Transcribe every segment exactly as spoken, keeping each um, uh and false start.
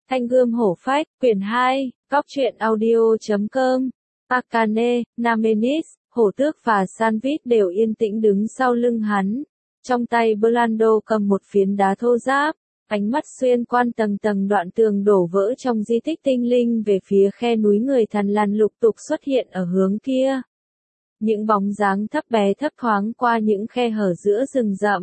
Thanh gươm hổ phách, quyển hai, góc truyện audio.com. Akane, Namenis, hổ tước và Sandwich đều yên tĩnh đứng sau lưng hắn. Trong tay Blando cầm một phiến đá thô ráp, ánh mắt xuyên quan tầng tầng đoạn tường đổ vỡ trong di tích tinh linh về phía khe núi người thần lằn lục tục xuất hiện ở hướng kia. Những bóng dáng thấp bé thấp thoáng qua những khe hở giữa rừng rậm.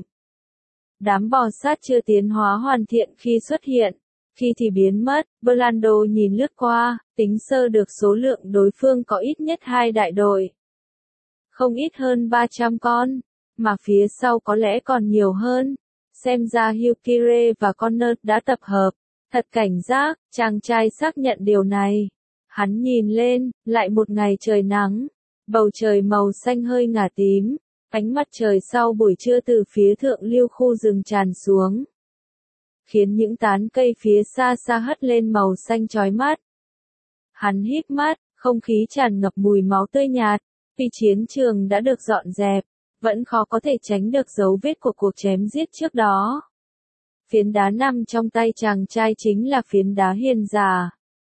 Đám bò sát chưa tiến hóa hoàn thiện khi xuất hiện, khi thì biến mất. Blando nhìn lướt qua, tính sơ được số lượng đối phương có ít nhất hai đại đội. Không ít hơn ba trăm con, mà phía sau có lẽ còn nhiều hơn. Xem ra Hyukire và Connor đã tập hợp. Thật cảnh giác, chàng trai xác nhận điều này. Hắn nhìn lên, lại một ngày trời nắng. Bầu trời màu xanh hơi ngả tím. Ánh mặt trời sau buổi trưa từ phía thượng lưu khu rừng tràn xuống, khiến những tán cây phía xa xa hất lên màu xanh chói mắt. Hắn hít mắt, không khí tràn ngập mùi máu tươi nhạt, vì chiến trường đã được dọn dẹp, vẫn khó có thể tránh được dấu vết của cuộc chém giết trước đó. Phiến đá nằm trong tay chàng trai chính là phiến đá hiền giả.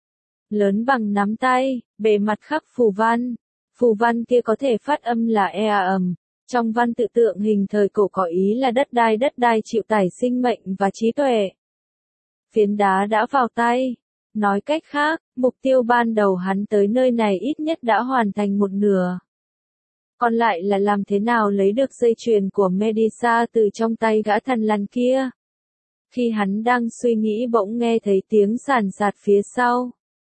Lớn bằng nắm tay, bề mặt khắc phù văn. Phù văn kia có thể phát âm là ea ầm. Trong văn tự tượng hình thời cổ có ý là đất đai đất đai chịu tải sinh mệnh và trí tuệ. Phiến đá đã vào tay. Nói cách khác, mục tiêu ban đầu hắn tới nơi này ít nhất đã hoàn thành một nửa. Còn lại là làm thế nào lấy được dây chuyền của Medusa từ trong tay gã thần lằn kia. Khi hắn đang suy nghĩ bỗng nghe thấy tiếng sàn sạt phía sau.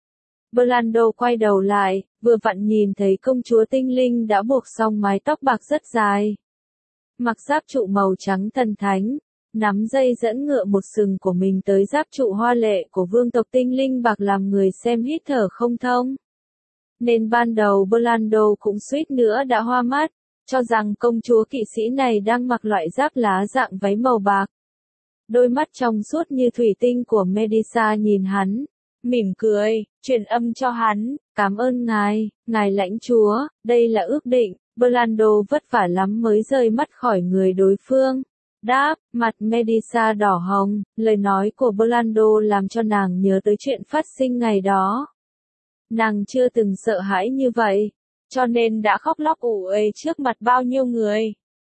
Blando quay đầu lại, vừa vặn nhìn thấy công chúa tinh linh đã buộc xong mái tóc bạc rất dài. Mặc giáp trụ màu trắng thần thánh, nắm dây dẫn ngựa một sừng của mình tới giáp trụ hoa lệ của vương tộc tinh linh bạc làm người xem hít thở không thông. Nên ban đầu Blando cũng suýt nữa đã hoa mắt, cho rằng công chúa kỵ sĩ này đang mặc loại giáp lá dạng váy màu bạc. Đôi mắt trong suốt như thủy tinh của Medusa nhìn hắn, mỉm cười, truyền âm cho hắn, cảm ơn ngài, ngài lãnh chúa, đây là ước định. Blando vất vả lắm mới rời mắt khỏi người đối phương. Đáp, mặt Medusa đỏ hồng, lời nói của Blando làm cho nàng nhớ tới chuyện phát sinh ngày đó. Nàng chưa từng sợ hãi như vậy, cho nên đã khóc lóc ủ ê trước mặt bao nhiêu người.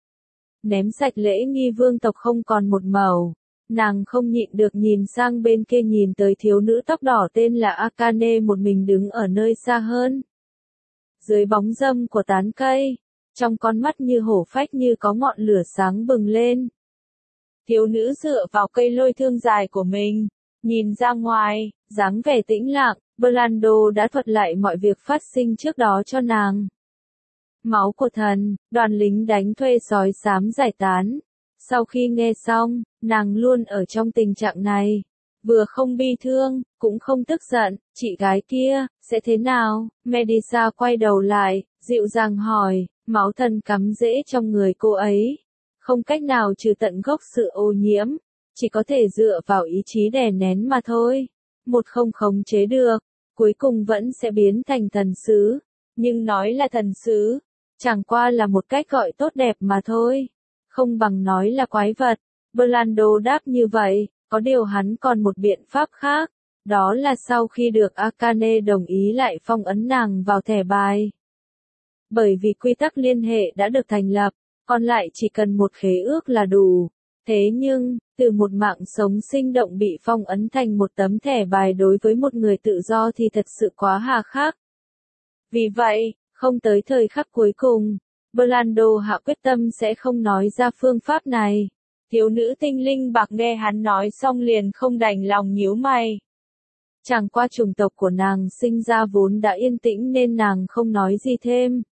Ném sạch lễ nghi vương tộc không còn một màu. Nàng không nhịn được nhìn sang bên kia nhìn tới thiếu nữ tóc đỏ tên là Akane một mình đứng ở nơi xa hơn. Dưới bóng râm của tán cây, trong con mắt như hổ phách như có ngọn lửa sáng bừng lên. Thiếu nữ dựa vào cây lôi thương dài của mình, nhìn ra ngoài, dáng vẻ tĩnh lặng. Blando đã thuật lại mọi việc phát sinh trước đó cho nàng. Máu của thần, đoàn lính đánh thuê sói xám giải tán. Sau khi nghe xong, nàng luôn ở trong tình trạng này. Vừa không bi thương, cũng không tức giận. Chị gái kia, sẽ thế nào? Medusa quay đầu lại, dịu dàng hỏi. Máu thần cắm rễ trong người cô ấy. Không cách nào trừ tận gốc sự ô nhiễm. Chỉ có thể dựa vào ý chí đè nén mà thôi. Một không khống chế được. Cuối cùng vẫn sẽ biến thành thần sứ. Nhưng nói là thần sứ, chẳng qua là một cách gọi tốt đẹp mà thôi. Không bằng nói là quái vật. Blando đáp như vậy, có điều hắn còn một biện pháp khác. Đó là sau khi được Akane đồng ý lại phong ấn nàng vào thẻ bài. Bởi vì quy tắc liên hệ đã được thành lập, còn lại chỉ cần một khế ước là đủ. Thế nhưng, từ một mạng sống sinh động bị phong ấn thành một tấm thẻ bài đối với một người tự do thì thật sự quá hà khắc. Vì vậy, không tới thời khắc cuối cùng, Blando hạ quyết tâm sẽ không nói ra phương pháp này. Thiếu nữ tinh linh bạc nghe hắn nói xong liền không đành lòng nhíu mày. Chẳng qua chủng tộc của nàng sinh ra vốn đã yên tĩnh nên nàng không nói gì thêm.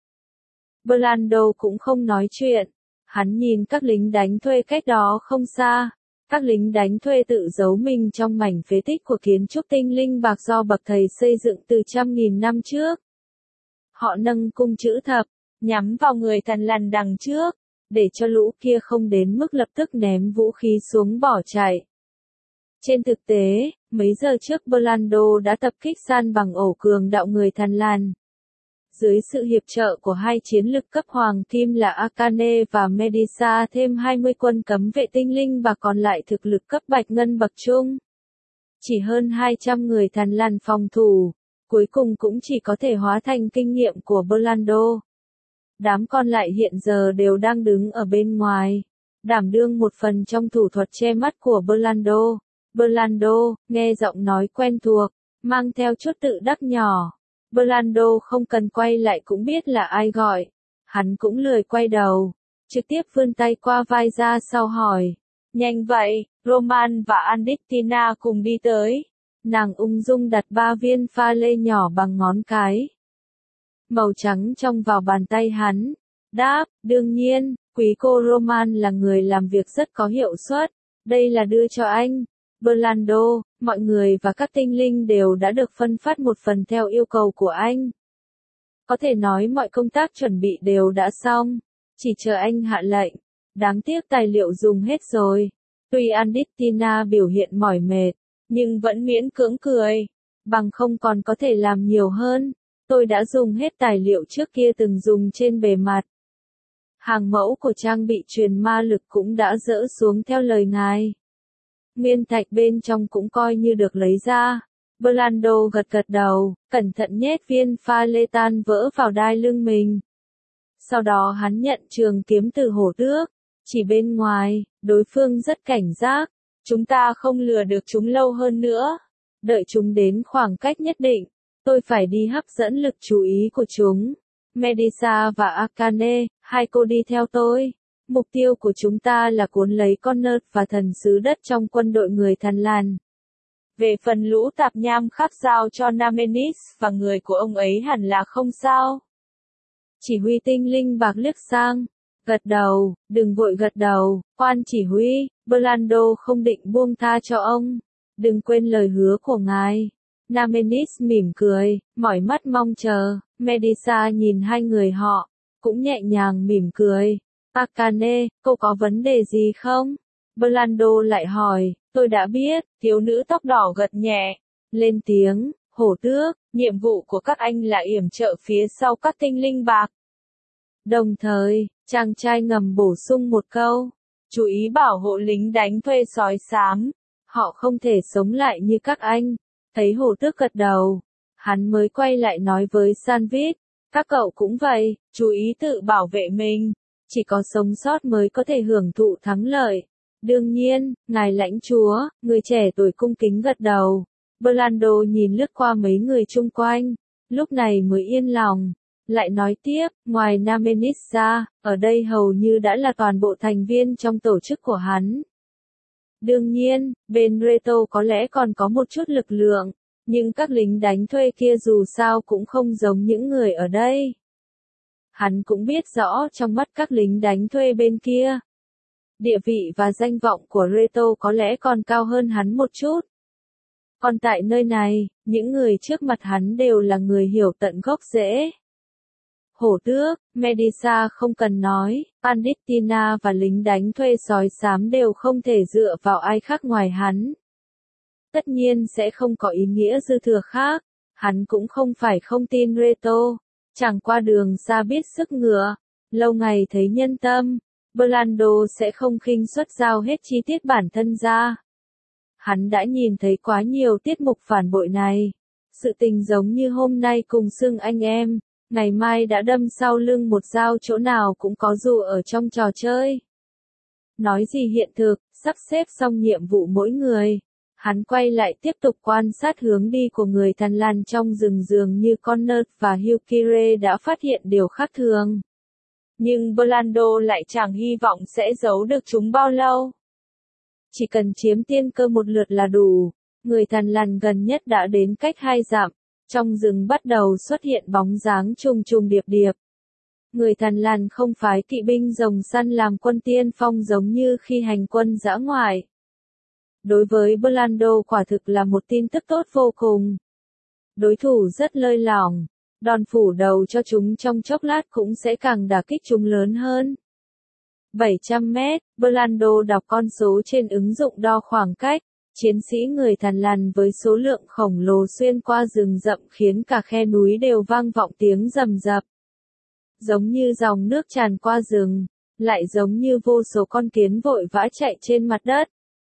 Blando cũng không nói chuyện. Hắn nhìn các lính đánh thuê cách đó không xa. Các lính đánh thuê tự giấu mình trong mảnh phế tích của kiến trúc tinh linh bạc do bậc thầy xây dựng từ trăm nghìn năm trước. Họ nâng cung chữ thập, nhắm vào người thần lằn đằng trước, để cho lũ kia không đến mức lập tức ném vũ khí xuống bỏ chạy. Trên thực tế, mấy giờ trước Blando đã tập kích san bằng ổ cường đạo người thần lằn. Dưới sự hiệp trợ của hai chiến lực cấp hoàng kim là Akane và Medusa thêm hai mươi quân cấm vệ tinh linh và còn lại thực lực cấp bạch ngân bậc trung. Chỉ hơn hai trăm người Thần Lan phòng thủ, cuối cùng cũng chỉ có thể hóa thành kinh nghiệm của Blando. Đám còn lại hiện giờ đều đang đứng ở bên ngoài, đảm đương một phần trong thủ thuật che mắt của Blando. Blando, nghe giọng nói quen thuộc, mang theo chút tự đắc nhỏ. Blando không cần quay lại cũng biết là ai gọi. Hắn cũng lười quay đầu, trực tiếp vươn tay qua vai ra sau hỏi. Nhanh vậy, Roman và Andictina cùng đi tới. Nàng ung dung đặt ba viên pha lê nhỏ bằng ngón cái màu trắng trong vào bàn tay hắn. Đáp, đương nhiên, quý cô Roman là người làm việc rất có hiệu suất. Đây là đưa cho anh. Blando, mọi người và các tinh linh đều đã được phân phát một phần theo yêu cầu của anh. Có thể nói mọi công tác chuẩn bị đều đã xong, chỉ chờ anh hạ lệnh. Đáng tiếc tài liệu dùng hết rồi. Tuy Andictina biểu hiện mỏi mệt, nhưng vẫn miễn cưỡng cười. Bằng không còn có thể làm nhiều hơn. Tôi đã dùng hết tài liệu trước kia từng dùng trên bề mặt. Hàng mẫu của trang bị truyền ma lực cũng đã dỡ xuống theo lời ngài. Nguyên thạch bên trong cũng coi như được lấy ra. Blando gật gật đầu, cẩn thận nhét viên pha lê tan vỡ vào đai lưng mình. Sau đó hắn nhận trường kiếm từ hổ tước. Chỉ bên ngoài, đối phương rất cảnh giác. Chúng ta không lừa được chúng lâu hơn nữa. Đợi chúng đến khoảng cách nhất định, tôi phải đi hấp dẫn lực chú ý của chúng. Medusa và Akane, hai cô đi theo tôi. Mục tiêu của chúng ta là cuốn lấy con nớt và thần sứ đất trong quân đội người Thần Lan. Về phần lũ tạp nham khác giao cho Namenis và người của ông ấy hẳn là không sao. Chỉ huy tinh linh bạc liếc sang. Gật đầu, đừng vội gật đầu, quan chỉ huy, Blando không định buông tha cho ông. Đừng quên lời hứa của ngài. Namenis mỉm cười, mỏi mắt mong chờ. Medusa nhìn hai người họ, cũng nhẹ nhàng mỉm cười. Akane, cô có vấn đề gì không? Blando lại hỏi, tôi đã biết, thiếu nữ tóc đỏ gật nhẹ. Lên tiếng, hổ tước, nhiệm vụ của các anh là yểm trợ phía sau các tinh linh bạc. Đồng thời, chàng trai ngầm bổ sung một câu, chú ý bảo hộ lính đánh thuê sói xám. Họ không thể sống lại như các anh. Thấy hổ tước gật đầu, hắn mới quay lại nói với Sanvit, các cậu cũng vậy, chú ý tự bảo vệ mình. Chỉ có sống sót mới có thể hưởng thụ thắng lợi. Đương nhiên, ngài lãnh chúa, người trẻ tuổi cung kính gật đầu. Blando nhìn lướt qua mấy người chung quanh, lúc này mới yên lòng. Lại nói tiếp, ngoài Namenis ra, ở đây hầu như đã là toàn bộ thành viên trong tổ chức của hắn. Đương nhiên, bên Reto có lẽ còn có một chút lực lượng, nhưng các lính đánh thuê kia dù sao cũng không giống những người ở đây. Hắn cũng biết rõ trong mắt các lính đánh thuê bên kia, địa vị và danh vọng của Reto có lẽ còn cao hơn hắn một chút. Còn tại nơi này, những người trước mặt hắn đều là người hiểu tận gốc rễ. Hổ tước, Medusa không cần nói, Andictina và lính đánh thuê sói xám đều không thể dựa vào ai khác ngoài hắn. Tất nhiên sẽ không có ý nghĩa dư thừa khác, hắn cũng không phải không tin Reto, chẳng qua đường xa biết sức ngựa, lâu ngày thấy nhân tâm, Blando sẽ không khinh suất giao hết chi tiết bản thân ra. Hắn đã nhìn thấy quá nhiều tiết mục phản bội này, sự tình giống như hôm nay cùng xưng anh em. Ngày mai đã đâm sau lưng một dao chỗ nào cũng có dù ở trong trò chơi. Nói gì hiện thực, sắp xếp xong nhiệm vụ mỗi người. Hắn quay lại tiếp tục quan sát hướng đi của người Thần Lan trong rừng dường như Connor và Yukire đã phát hiện điều khác thường. Nhưng Blando lại chẳng hy vọng sẽ giấu được chúng bao lâu. Chỉ cần chiếm tiên cơ một lượt là đủ. Người Thần Lan gần nhất đã đến cách hai dặm. Trong rừng bắt đầu xuất hiện bóng dáng trùng trùng điệp điệp. Người Thần Lan không phái kỵ binh rồng săn làm quân tiên phong giống như khi hành quân dã ngoại. Đối với Blando quả thực là một tin tức tốt vô cùng. Đối thủ rất lơi lỏng, đòn phủ đầu cho chúng trong chốc lát cũng sẽ càng đả kích chúng lớn hơn. bảy trăm mét, Blando đọc con số trên ứng dụng đo khoảng cách. Chiến sĩ người Thần Lan với số lượng khổng lồ xuyên qua rừng rậm khiến cả khe núi đều vang vọng tiếng rầm rập. Giống như dòng nước tràn qua rừng, lại giống như vô số con kiến vội vã chạy trên mặt đất.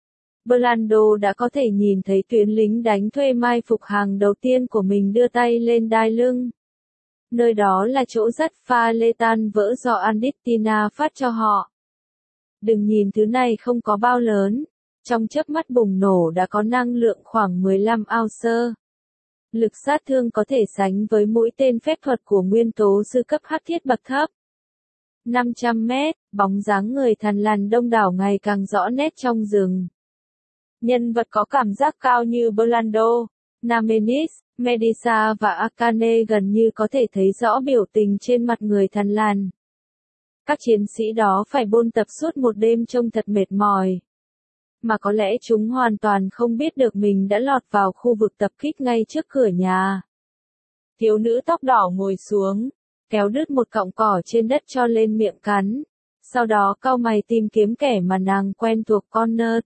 Blando đã có thể nhìn thấy tuyến lính đánh thuê mai phục hàng đầu tiên của mình đưa tay lên đai lưng. Nơi đó là chỗ dắt pha lê tan vỡ do Andittina phát cho họ. Đừng nhìn thứ này không có bao lớn, trong chớp mắt bùng nổ đã có năng lượng khoảng mười lăm ounce. Lực sát thương có thể sánh với mũi tên phép thuật của nguyên tố sư cấp hắc thiết bậc thấp. năm trăm mét, bóng dáng người thằn lằn đông đảo ngày càng rõ nét trong rừng. Nhân vật có cảm giác cao như Blando, Namenis, Medusa và Akane gần như có thể thấy rõ biểu tình trên mặt người thằn lằn. Các chiến sĩ đó phải bôn tập suốt một đêm trông thật mệt mỏi. Mà có lẽ chúng hoàn toàn không biết được mình đã lọt vào khu vực tập kích ngay trước cửa nhà. Thiếu nữ tóc đỏ ngồi xuống, kéo đứt một cọng cỏ trên đất cho lên miệng cắn. Sau đó cau mày tìm kiếm kẻ mà nàng quen thuộc con nớt.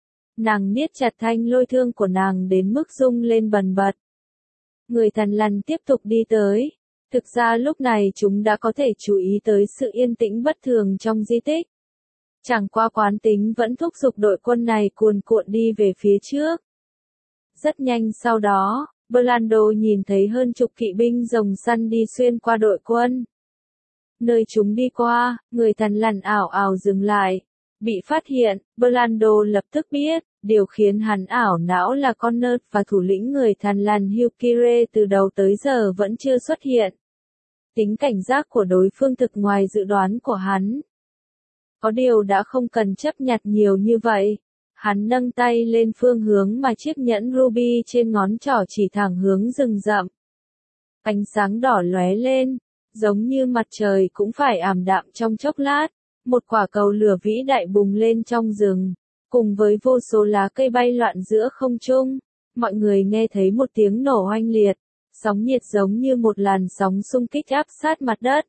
Nàng niết chặt thanh lôi thương của nàng đến mức rung lên bần bật. Người thằn lằn tiếp tục đi tới. Thực ra lúc này chúng đã có thể chú ý tới sự yên tĩnh bất thường trong di tích. Chẳng qua quán tính vẫn thúc giục đội quân này cuồn cuộn đi về phía trước. Rất nhanh sau đó, Blando nhìn thấy hơn chục kỵ binh rồng săn đi xuyên qua đội quân. Nơi chúng đi qua, người thằn lằn ảo ảo dừng lại. Bị phát hiện, Blando lập tức biết, điều khiến hắn ảo não là con nớt và thủ lĩnh người thằn lằn Hyukire từ đầu tới giờ vẫn chưa xuất hiện. Tính cảnh giác của đối phương thực ngoài dự đoán của hắn. Có điều đã không cần chấp nhặt nhiều như vậy. Hắn nâng tay lên phương hướng mà chiếc nhẫn ruby trên ngón trỏ chỉ thẳng hướng rừng rậm. Ánh sáng đỏ lóe lên, giống như mặt trời cũng phải ảm đạm trong chốc lát. Một quả cầu lửa vĩ đại bùng lên trong rừng, cùng với vô số lá cây bay loạn giữa không trung. Mọi người nghe thấy một tiếng nổ oanh liệt, sóng nhiệt giống như một làn sóng xung kích áp sát mặt đất.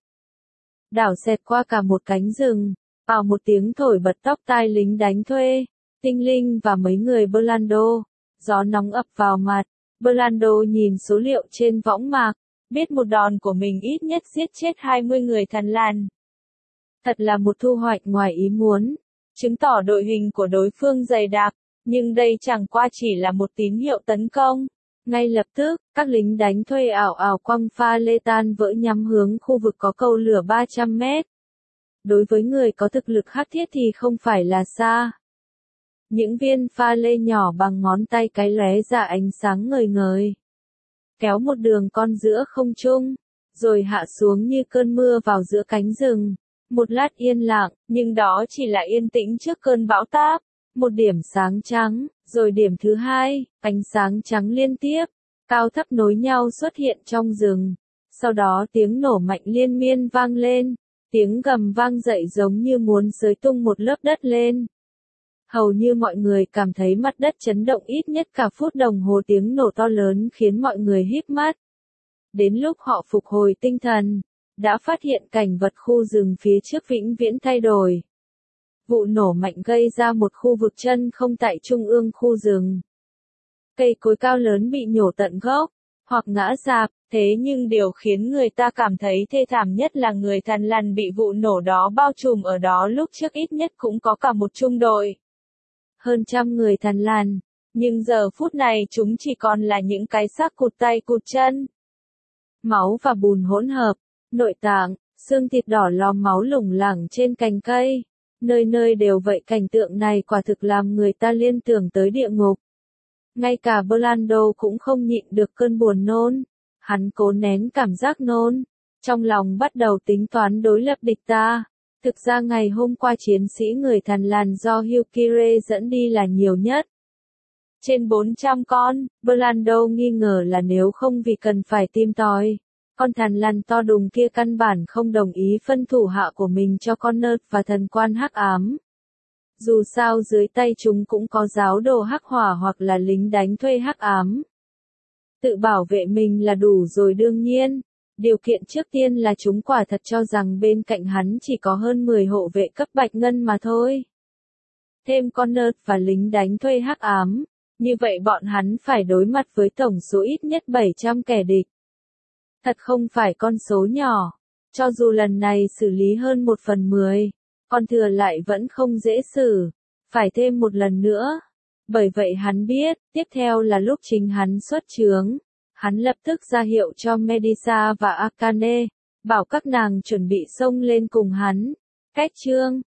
Đảo xẹt qua cả một cánh rừng, vào một tiếng thổi bật tóc tai lính đánh thuê, tinh linh và mấy người Blando. Gió nóng ập vào mặt, Blando nhìn số liệu trên võng mạc, biết một đòn của mình ít nhất giết chết hai mươi người thằn lằn. Thật là một thu hoạch ngoài ý muốn, chứng tỏ đội hình của đối phương dày đặc, nhưng đây chẳng qua chỉ là một tín hiệu tấn công. Ngay lập tức, các lính đánh thuê ảo ảo quăng pha lê tan vỡ nhắm hướng khu vực có cầu lửa ba trăm mét. Đối với người có thực lực hắc thiết thì không phải là xa. Những viên pha lê nhỏ bằng ngón tay cái lóe ra ánh sáng ngời ngời. Kéo một đường con giữa không trung, rồi hạ xuống như cơn mưa vào giữa cánh rừng. Một lát yên lặng, nhưng đó chỉ là yên tĩnh trước cơn bão táp. Một điểm sáng trắng, rồi điểm thứ hai, ánh sáng trắng liên tiếp, cao thấp nối nhau xuất hiện trong rừng. Sau đó tiếng nổ mạnh liên miên vang lên, tiếng gầm vang dậy giống như muốn xới tung một lớp đất lên. Hầu như mọi người cảm thấy mặt đất chấn động ít nhất cả phút đồng hồ, tiếng nổ to lớn khiến mọi người híp mắt. Đến lúc họ phục hồi tinh thần, đã phát hiện cảnh vật khu rừng phía trước vĩnh viễn thay đổi. Vụ nổ mạnh gây ra một khu vực chân không tại trung ương khu rừng. Cây cối cao lớn bị nhổ tận gốc, hoặc ngã rạp, thế nhưng điều khiến người ta cảm thấy thê thảm nhất là người thằn lằn bị vụ nổ đó bao trùm ở đó lúc trước ít nhất cũng có cả một trung đội. Hơn trăm người thằn lằn, nhưng giờ phút này chúng chỉ còn là những cái xác cụt tay cụt chân. Máu và bùn hỗn hợp, nội tạng, xương thịt đỏ lòm máu lủng lẳng trên cành cây. Nơi nơi đều vậy, cảnh tượng này quả thực làm người ta liên tưởng tới địa ngục. Ngay cả Blando cũng không nhịn được cơn buồn nôn. Hắn cố nén cảm giác nôn, trong lòng bắt đầu tính toán đối lập địch ta. Thực ra ngày hôm qua chiến sĩ người thằn lằn do Hyukire dẫn đi là nhiều nhất. Trên bốn trăm con, Blando nghi ngờ là nếu không vì cần phải tìm tòi. Con thằn lằn to đùng kia căn bản không đồng ý phân thủ hạ của mình cho con nớt và thần quan hắc ám. Dù sao dưới tay chúng cũng có giáo đồ hắc hỏa hoặc là lính đánh thuê hắc ám. Tự bảo vệ mình là đủ rồi đương nhiên. Điều kiện trước tiên là chúng quả thật cho rằng bên cạnh hắn chỉ có hơn mười hộ vệ cấp bạch ngân mà thôi. Thêm con nớt và lính đánh thuê hắc ám. Như vậy bọn hắn phải đối mặt với tổng số ít nhất bảy trăm kẻ địch. Thật không phải con số nhỏ. Cho dù lần này xử lý hơn một phần mười, còn thừa lại vẫn không dễ xử. Phải thêm một lần nữa. Bởi vậy hắn biết, tiếp theo là lúc chính hắn xuất chướng. Hắn lập tức ra hiệu cho Medusa và Akane, bảo các nàng chuẩn bị xông lên cùng hắn. Cách chương